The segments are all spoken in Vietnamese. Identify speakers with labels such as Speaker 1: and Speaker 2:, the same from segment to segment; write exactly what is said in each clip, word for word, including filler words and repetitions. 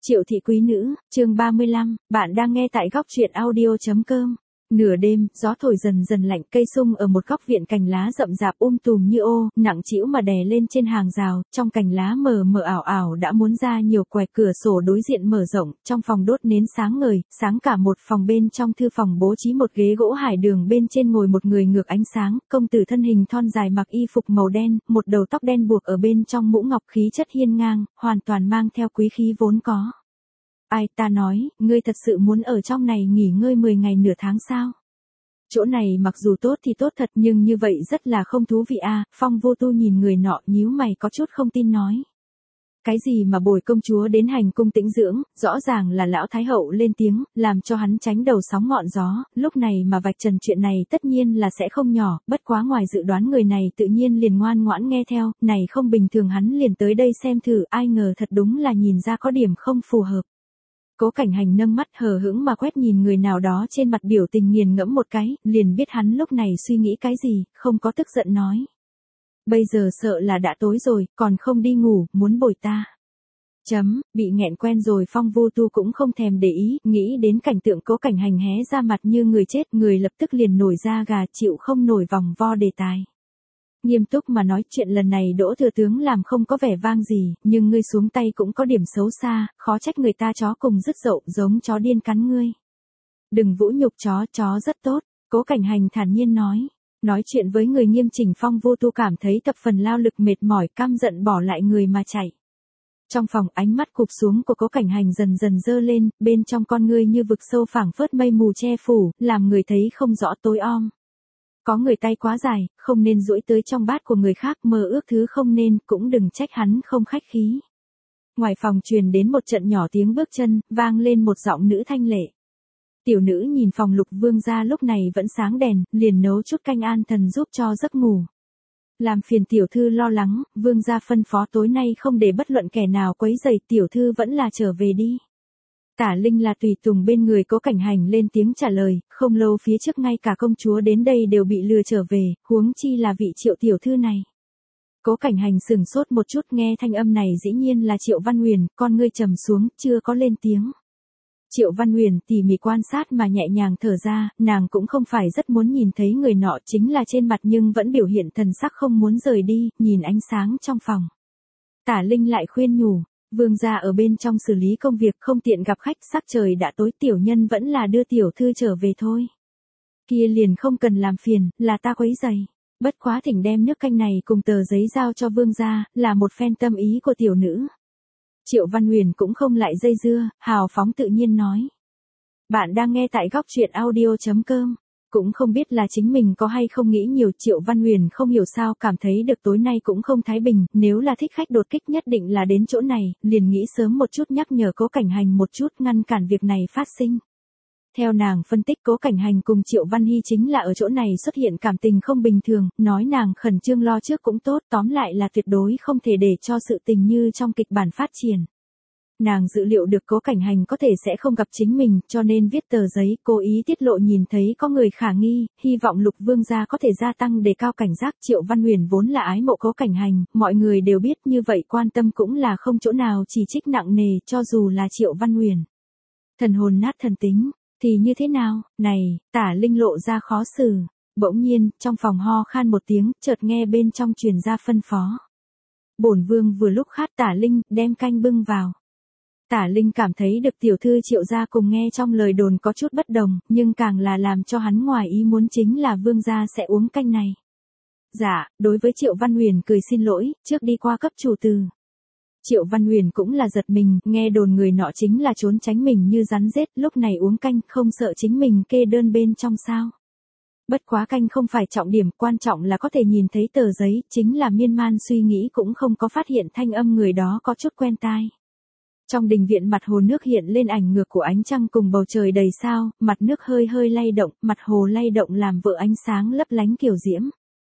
Speaker 1: Triệu thị quý nữ, chương ba mươi lăm, bạn đang nghe tại góc truyện audio.com. Nửa đêm, gió thổi dần dần lạnh, cây sung ở một góc viện cành lá rậm rạp um tùm như ô, nặng trĩu mà đè lên trên hàng rào, trong cành lá mờ mờ ảo ảo đã muốn ra nhiều quẹt, cửa sổ đối diện mở rộng, trong phòng đốt nến sáng ngời, sáng cả một phòng. Bên trong thư phòng bố trí một ghế gỗ hải đường, bên trên ngồi một người ngược ánh sáng, công tử thân hình thon dài mặc y phục màu đen, một đầu tóc đen buộc ở bên trong mũ ngọc, khí chất hiên ngang, hoàn toàn mang theo quý khí vốn có. Ai, ta nói, ngươi thật sự muốn ở trong này nghỉ ngơi mười ngày nửa tháng sao? Chỗ này mặc dù tốt thì tốt thật, nhưng như vậy rất là không thú vị à. Phong Vô Tu nhìn người nọ nhíu mày có chút không tin nói. Cái gì mà bồi công chúa đến hành cung tĩnh dưỡng, rõ ràng là lão thái hậu lên tiếng, làm cho hắn tránh đầu sóng ngọn gió, lúc này mà vạch trần chuyện này tất nhiên là sẽ không nhỏ, bất quá ngoài dự đoán người này tự nhiên liền ngoan ngoãn nghe theo, này không bình thường hắn liền tới đây xem thử, ai ngờ thật đúng là nhìn ra có điểm không phù hợp. Cố Cảnh Hành nâng mắt hờ hững mà quét nhìn người nào đó, trên mặt biểu tình nghiền ngẫm một cái, liền biết hắn lúc này suy nghĩ cái gì, không có tức giận nói. Bây giờ sợ là đã tối rồi, còn không đi ngủ, muốn bồi ta. Chấm, bị nghẹn quen rồi. Phong Vô Tu cũng không thèm để ý, nghĩ đến cảnh tượng Cố Cảnh Hành hé ra mặt như người chết, người lập tức liền nổi da gà, chịu không nổi vòng vo đề tài. Nghiêm túc mà nói, chuyện lần này Đỗ thừa tướng làm không có vẻ vang gì, nhưng ngươi xuống tay cũng có điểm xấu xa, khó trách người ta chó cùng dứt dậu, giống chó điên cắn ngươi. Đừng vũ nhục chó, chó rất tốt, Cố Cảnh Hành thản nhiên nói. Nói chuyện với người nghiêm chỉnh, Phong Vô Tu cảm thấy thập phần lao lực mệt mỏi, căm giận bỏ lại người mà chạy. Trong phòng, ánh mắt cụp xuống của Cố Cảnh Hành dần dần dơ lên, bên trong con ngươi như vực sâu phảng phất mây mù che phủ, làm người thấy không rõ tối om. Có người tay quá dài, không nên duỗi tới trong bát của người khác, mơ ước thứ không nên, cũng đừng trách hắn không khách khí. Ngoài phòng truyền đến một trận nhỏ tiếng bước chân, vang lên một giọng nữ thanh lệ. Tiểu nữ nhìn phòng Lục vương gia lúc này vẫn sáng đèn, liền nấu chút canh an thần giúp cho giấc ngủ. Làm phiền tiểu thư lo lắng, vương gia phân phó tối nay không để bất luận kẻ nào quấy rầy, tiểu thư vẫn là trở về đi. Tả Linh là tùy tùng bên người Cố Cảnh Hành lên tiếng trả lời, không lâu phía trước ngay cả công chúa đến đây đều bị lừa trở về, huống chi là vị Triệu tiểu thư này. Cố Cảnh Hành sừng sốt một chút, nghe thanh âm này dĩ nhiên là Triệu Văn Huyền, con ngươi trầm xuống, chưa có lên tiếng. Triệu Văn Huyền tỉ mỉ quan sát mà nhẹ nhàng thở ra, nàng cũng không phải rất muốn nhìn thấy người nọ, chính là trên mặt nhưng vẫn biểu hiện thần sắc không muốn rời đi, nhìn ánh sáng trong phòng. Tả Linh lại khuyên nhủ. Vương gia ở bên trong xử lý công việc, không tiện gặp khách, sắc trời đã tối, tiểu nhân vẫn là đưa tiểu thư trở về thôi. Kia liền không cần làm phiền, là ta quấy rầy. Bất quá thỉnh đem nước canh này cùng tờ giấy giao cho vương gia, là một phen tâm ý của tiểu nữ. Triệu Văn Huyền cũng không lại dây dưa, hào phóng tự nhiên nói. Bạn đang nghe tại góc truyện audio.com. Cũng không biết là chính mình có hay không nghĩ nhiều, Triệu Văn Huyền không hiểu sao cảm thấy được tối nay cũng không thái bình, nếu là thích khách đột kích nhất định là đến chỗ này, liền nghĩ sớm một chút nhắc nhở Cố Cảnh Hành một chút, ngăn cản việc này phát sinh. Theo nàng phân tích, Cố Cảnh Hành cùng Triệu Văn Hy chính là ở chỗ này xuất hiện cảm tình không bình thường, nói nàng khẩn trương lo trước cũng tốt, tóm lại là tuyệt đối không thể để cho sự tình như trong kịch bản phát triển. Nàng dự liệu được Cố Cảnh Hành có thể sẽ không gặp chính mình, cho nên viết tờ giấy, cố ý tiết lộ nhìn thấy có người khả nghi, hy vọng Lục vương gia có thể gia tăng đề cao cảnh giác. Triệu Văn Huyền vốn là ái mộ Cố Cảnh Hành, mọi người đều biết, như vậy quan tâm cũng là không chỗ nào chỉ trích nặng nề, cho dù là Triệu Văn Huyền. Thần hồn nát thần tính, thì như thế nào, này, Tả Linh lộ ra khó xử. Bỗng nhiên, trong phòng ho khan một tiếng, chợt nghe bên trong truyền ra phân phó. Bổn vương vừa lúc khát, Tả Linh, đem canh bưng vào. Tả Linh cảm thấy được tiểu thư Triệu gia cùng nghe trong lời đồn có chút bất đồng, nhưng càng là làm cho hắn ngoài ý muốn chính là vương gia sẽ uống canh này. Dạ, đối với Triệu Văn Huyền cười xin lỗi, trước đi qua cấp chủ từ. Triệu Văn Huyền cũng là giật mình, nghe đồn người nọ chính là trốn tránh mình như rắn rết, lúc này uống canh, không sợ chính mình kê đơn bên trong sao. Bất quá canh không phải trọng điểm, quan trọng là có thể nhìn thấy tờ giấy, chính là miên man suy nghĩ cũng không có phát hiện thanh âm người đó có chút quen tai. Trong đình viện mặt hồ nước hiện lên ảnh ngược của ánh trăng cùng bầu trời đầy sao, mặt nước hơi hơi lay động, mặt hồ lay động làm vợ ánh sáng lấp lánh kiều diễm.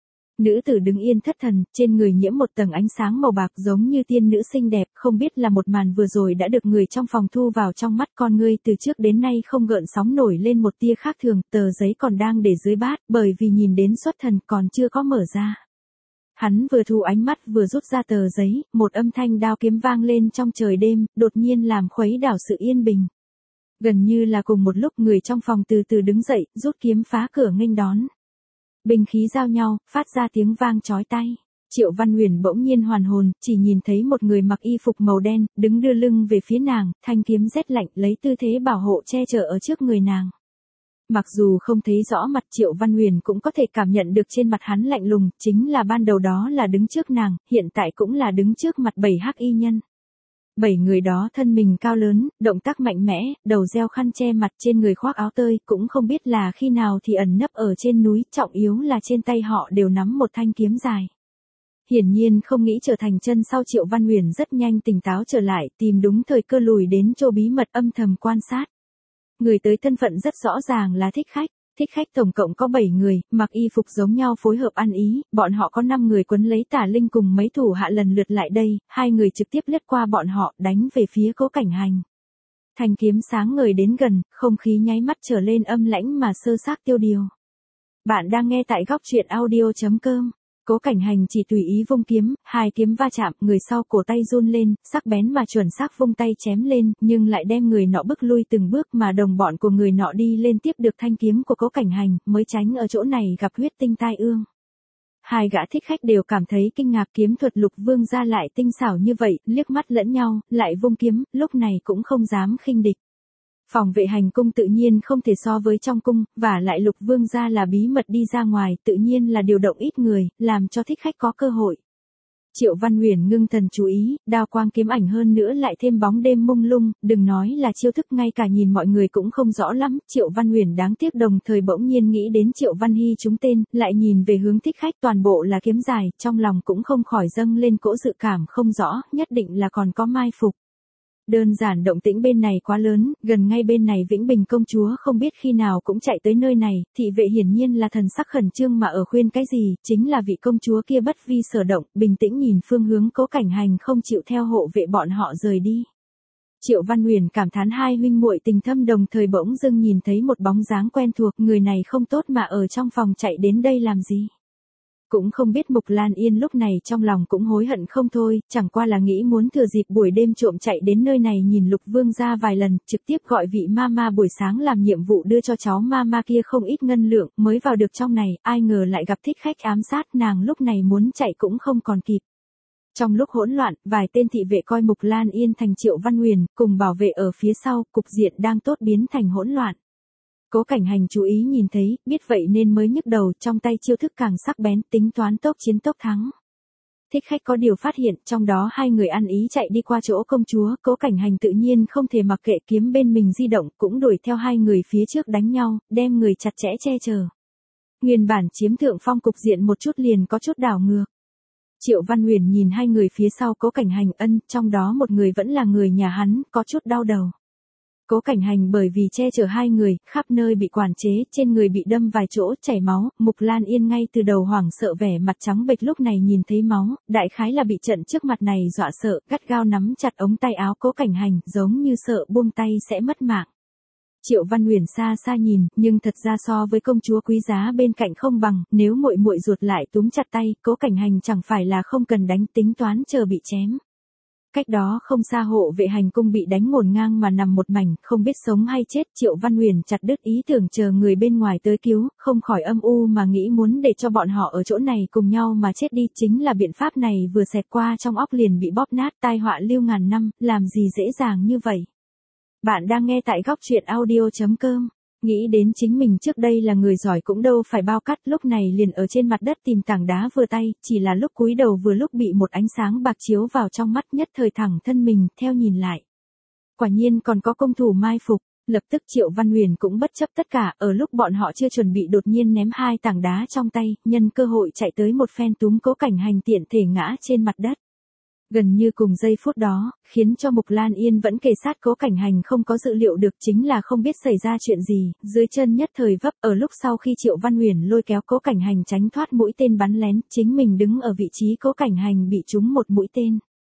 Speaker 1: Nữ tử đứng yên thất thần, trên người nhiễm một tầng ánh sáng màu bạc giống như tiên nữ xinh đẹp, không biết là một màn vừa rồi đã được người trong phòng thu vào trong mắt, con ngươi từ trước đến nay không gợn sóng nổi lên một tia khác thường, tờ giấy còn đang để dưới bát, bởi vì nhìn đến xuất thần còn chưa có mở ra. Hắn vừa thu ánh mắt vừa rút ra tờ giấy, một âm thanh đao kiếm vang lên trong trời đêm, đột nhiên làm khuấy đảo sự yên bình. Gần như là cùng một lúc người trong phòng từ từ đứng dậy, rút kiếm phá cửa nghênh đón. Binh khí giao nhau, phát ra tiếng vang chói tai. Triệu Văn Huyền bỗng nhiên hoàn hồn, chỉ nhìn thấy một người mặc y phục màu đen, đứng đưa lưng về phía nàng, thanh kiếm rét lạnh lấy tư thế bảo hộ che chở ở trước người nàng. Mặc dù không thấy rõ mặt Triệu Văn Huyền cũng có thể cảm nhận được trên mặt hắn lạnh lùng, chính là ban đầu đó là đứng trước nàng, hiện tại cũng là đứng trước mặt bảy hắc y nhân. Bảy người đó thân mình cao lớn, động tác mạnh mẽ, đầu đeo khăn che mặt trên người khoác áo tơi, cũng không biết là khi nào thì ẩn nấp ở trên núi, trọng yếu là trên tay họ đều nắm một thanh kiếm dài. Hiển nhiên không nghĩ trở thành chân sau. Triệu Văn Huyền rất nhanh tỉnh táo trở lại, tìm đúng thời cơ lùi đến chỗ bí mật âm thầm quan sát. Người tới thân phận rất rõ ràng là thích khách. Thích khách tổng cộng có bảy người, mặc y phục giống nhau phối hợp ăn ý, bọn họ có năm người quấn lấy Tả Linh cùng mấy thủ hạ lần lượt lại đây, hai người trực tiếp lướt qua bọn họ, đánh về phía Cố Cảnh Hành. Thanh kiếm sáng ngời đến gần, không khí nháy mắt trở lên âm lãnh mà sơ xác tiêu điều. Bạn đang nghe tại góc truyện audio chấm com. Cố Cảnh Hành chỉ tùy ý vung kiếm, hai kiếm va chạm, người sau cổ tay run lên, sắc bén mà chuẩn xác vung tay chém lên, nhưng lại đem người nọ bước lui từng bước mà đồng bọn của người nọ đi lên tiếp được thanh kiếm của Cố Cảnh Hành, mới tránh ở chỗ này gặp huyết tinh tai ương. Hai gã thích khách đều cảm thấy kinh ngạc, kiếm thuật Lục Vương gia lại tinh xảo như vậy, liếc mắt lẫn nhau, lại vung kiếm, lúc này cũng không dám khinh địch. Phòng vệ hành cung tự nhiên không thể so với trong cung, và lại Lục Vương gia là bí mật đi ra ngoài, tự nhiên là điều động ít người, làm cho thích khách có cơ hội. Triệu Văn Huyền ngưng thần chú ý, đao quang kiếm ảnh hơn nữa lại thêm bóng đêm mông lung, đừng nói là chiêu thức ngay cả nhìn mọi người cũng không rõ lắm. Triệu Văn Huyền đáng tiếc đồng thời bỗng nhiên nghĩ đến Triệu Văn Hy trúng tên, lại nhìn về hướng thích khách toàn bộ là kiếm dài, trong lòng cũng không khỏi dâng lên cỗ dự cảm không rõ, nhất định là còn có mai phục. Đơn giản động tĩnh bên này quá lớn, gần ngay bên này Vĩnh Bình công chúa không biết khi nào cũng chạy tới nơi này, thị vệ hiển nhiên là thần sắc khẩn trương mà ở khuyên cái gì, chính là vị công chúa kia bất vi sở động, bình tĩnh nhìn phương hướng Cố Cảnh Hành không chịu theo hộ vệ bọn họ rời đi. Triệu Văn Huyền cảm thán hai huynh muội tình thâm, đồng thời bỗng dưng nhìn thấy một bóng dáng quen thuộc, người này không tốt mà ở trong phòng chạy đến đây làm gì. Cũng không biết Mục Lan Yên lúc này trong lòng cũng hối hận không thôi, chẳng qua là nghĩ muốn thừa dịp buổi đêm trộm chạy đến nơi này nhìn Lục Vương gia vài lần, trực tiếp gọi vị mama buổi sáng làm nhiệm vụ đưa cho cháu mama kia không ít ngân lượng, mới vào được trong này, ai ngờ lại gặp thích khách ám sát, nàng lúc này muốn chạy cũng không còn kịp. Trong lúc hỗn loạn, vài tên thị vệ coi Mục Lan Yên thành Triệu Văn Huyền, cùng bảo vệ ở phía sau, cục diện đang tốt biến thành hỗn loạn. Cố Cảnh Hành chú ý nhìn thấy, biết vậy nên mới nhức đầu, trong tay chiêu thức càng sắc bén, tính toán tốc chiến tốc thắng. Thích khách có điều phát hiện, trong đó hai người ăn ý chạy đi qua chỗ công chúa, Cố Cảnh Hành tự nhiên không thể mặc kệ, kiếm bên mình di động, cũng đuổi theo hai người phía trước đánh nhau, đem người chặt chẽ che chở. Nguyên bản chiếm thượng phong, cục diện một chút liền có chút đảo ngược. Triệu Văn Huyền nhìn hai người phía sau Cố Cảnh Hành, ân, trong đó một người vẫn là người nhà hắn, có chút đau đầu. Cố Cảnh Hành bởi vì che chở hai người, khắp nơi bị quản chế, trên người bị đâm vài chỗ, chảy máu, Mục Lan Yên ngay từ đầu hoảng sợ vẻ mặt trắng bệch, lúc này nhìn thấy máu, đại khái là bị trận trước mặt này dọa sợ, gắt gao nắm chặt ống tay áo Cố Cảnh Hành, giống như sợ buông tay sẽ mất mạng. Triệu Văn Huyền xa xa nhìn, nhưng thật ra so với công chúa quý giá bên cạnh không bằng, nếu muội muội ruột lại túm chặt tay, Cố Cảnh Hành chẳng phải là không cần đánh, tính toán chờ bị chém. Cách đó không xa hộ vệ hành cung bị đánh ngổn ngang mà nằm một mảnh, không biết sống hay chết. Triệu Văn Huyền chặt đứt ý tưởng chờ người bên ngoài tới cứu, không khỏi âm u mà nghĩ muốn để cho bọn họ ở chỗ này cùng nhau mà chết đi, chính là biện pháp này vừa xẹt qua trong óc liền bị bóp nát, tai họa lưu ngàn năm, làm gì dễ dàng như vậy. Bạn đang nghe tại góc truyện audio chấm com. Nghĩ đến chính mình trước đây là người giỏi cũng đâu phải bao cắt, lúc này liền ở trên mặt đất tìm tảng đá vừa tay, chỉ là lúc cúi đầu vừa lúc bị một ánh sáng bạc chiếu vào trong mắt, nhất thời thẳng thân mình, theo nhìn lại. Quả nhiên còn có công thủ mai phục, lập tức Triệu Văn Huyền cũng bất chấp tất cả, ở lúc bọn họ chưa chuẩn bị đột nhiên ném hai tảng đá trong tay, nhân cơ hội chạy tới một phen túm Cố Cảnh Hành tiện thể ngã trên mặt đất. Gần như cùng giây phút đó, khiến cho Mục Lan Yên vẫn kề sát Cố Cảnh Hành không có dự liệu được, chính là không biết xảy ra chuyện gì, dưới chân nhất thời vấp, ở lúc sau khi Triệu Văn Huyền lôi kéo Cố Cảnh Hành tránh thoát mũi tên bắn lén, chính mình đứng ở vị trí Cố Cảnh Hành bị trúng một mũi tên.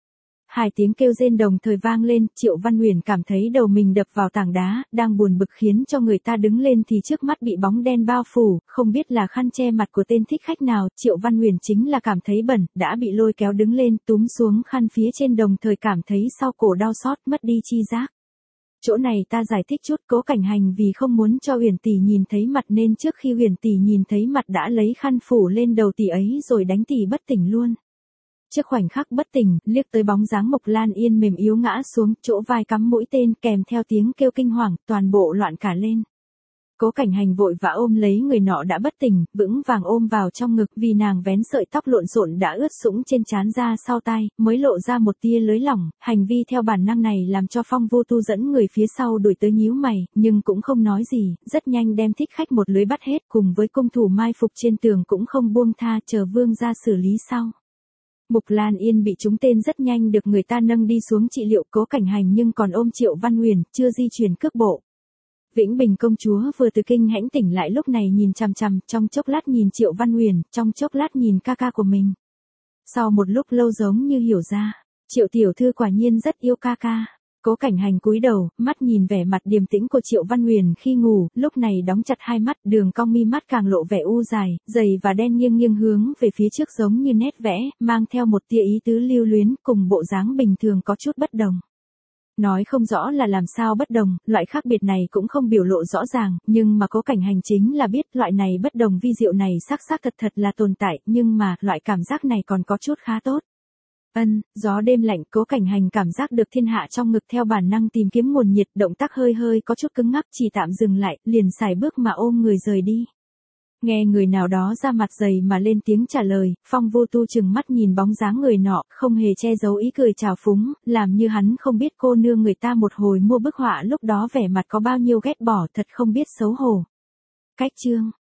Speaker 1: Hai tiếng kêu rên đồng thời vang lên, Triệu Văn Huyền cảm thấy đầu mình đập vào tảng đá, đang buồn bực khiến cho người ta đứng lên thì trước mắt bị bóng đen bao phủ, không biết là khăn che mặt của tên thích khách nào, Triệu Văn Huyền chính là cảm thấy bẩn, đã bị lôi kéo đứng lên, túm xuống khăn phía trên đồng thời cảm thấy sau cổ đau xót, mất đi chi giác. Chỗ này ta giải thích chút, Cố Cảnh Hành vì không muốn cho Huyền tỷ nhìn thấy mặt nên trước khi Huyền tỷ nhìn thấy mặt đã lấy khăn phủ lên đầu tỷ ấy rồi đánh tỷ bất tỉnh luôn. Trước khoảnh khắc bất tỉnh, liếc tới bóng dáng Mộc Lan Yên mềm yếu ngã xuống, chỗ vai cắm mũi tên kèm theo tiếng kêu kinh hoàng, toàn bộ loạn cả lên. Cố Cảnh Hành vội vã ôm lấy người nọ đã bất tỉnh, vững vàng ôm vào trong ngực vì nàng vén sợi tóc lộn xộn đã ướt sũng trên trán ra sau tai, mới lộ ra một tia lưới lỏng, hành vi theo bản năng này làm cho Phong Vô Tu dẫn người phía sau đuổi tới nhíu mày, nhưng cũng không nói gì, rất nhanh đem thích khách một lưới bắt hết cùng với cung thủ mai phục trên tường cũng không buông tha chờ vương ra xử lý sau. Mục Lan Yên bị trúng tên rất nhanh được người ta nâng đi xuống trị liệu, Cố Cảnh Hành nhưng còn ôm Triệu Văn Huyền, chưa di chuyển cước bộ. Vĩnh Bình công chúa vừa từ kinh hãnh tỉnh lại lúc này nhìn chằm chằm, trong chốc lát nhìn Triệu Văn Huyền, trong chốc lát nhìn ca ca của mình. Sau một lúc lâu giống như hiểu ra, Triệu tiểu thư quả nhiên rất yêu ca ca. Cố Cảnh Hành cúi đầu, mắt nhìn vẻ mặt điềm tĩnh của Triệu Văn Huyền khi ngủ, lúc này đóng chặt hai mắt, đường cong mi mắt càng lộ vẻ u dài, dày và đen nghiêng nghiêng hướng về phía trước giống như nét vẽ, mang theo một tia ý tứ lưu luyến, cùng bộ dáng bình thường có chút bất đồng. Nói không rõ là làm sao bất đồng, loại khác biệt này cũng không biểu lộ rõ ràng, nhưng mà Cố Cảnh Hành chính là biết loại này bất đồng vi diệu này xác xác thật thật là tồn tại, nhưng mà loại cảm giác này còn có chút khá tốt. Ân, gió đêm lạnh, Cố Cảnh Hành cảm giác được thiên hạ trong ngực theo bản năng tìm kiếm nguồn nhiệt, động tác hơi hơi có chút cứng ngắc, chỉ tạm dừng lại, liền xài bước mà ôm người rời đi. Nghe người nào đó ra mặt dày mà lên tiếng trả lời, Phong Vô Tu chừng mắt nhìn bóng dáng người nọ, không hề che giấu ý cười trào phúng, làm như hắn không biết cô nương người ta một hồi mua bức họa lúc đó vẻ mặt có bao nhiêu ghét bỏ, thật không biết xấu hổ. Cách chương